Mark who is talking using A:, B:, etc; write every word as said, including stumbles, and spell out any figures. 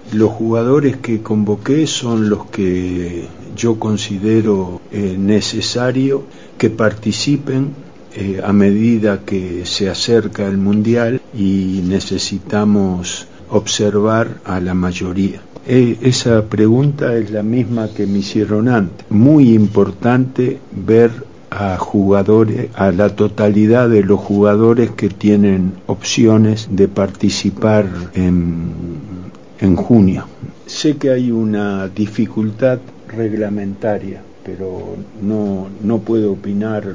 A: Los jugadores que convoqué son los que yo considero eh, necesario que participen eh, a medida que se acerca el Mundial y necesitamos observar a la mayoría. Eh, esa pregunta es la misma que me hicieron antes. Muy importante ver a jugadores, a la totalidad de los jugadores que tienen opciones de participar en, en junio. Sé que hay una dificultad reglamentaria, pero no, no puedo opinar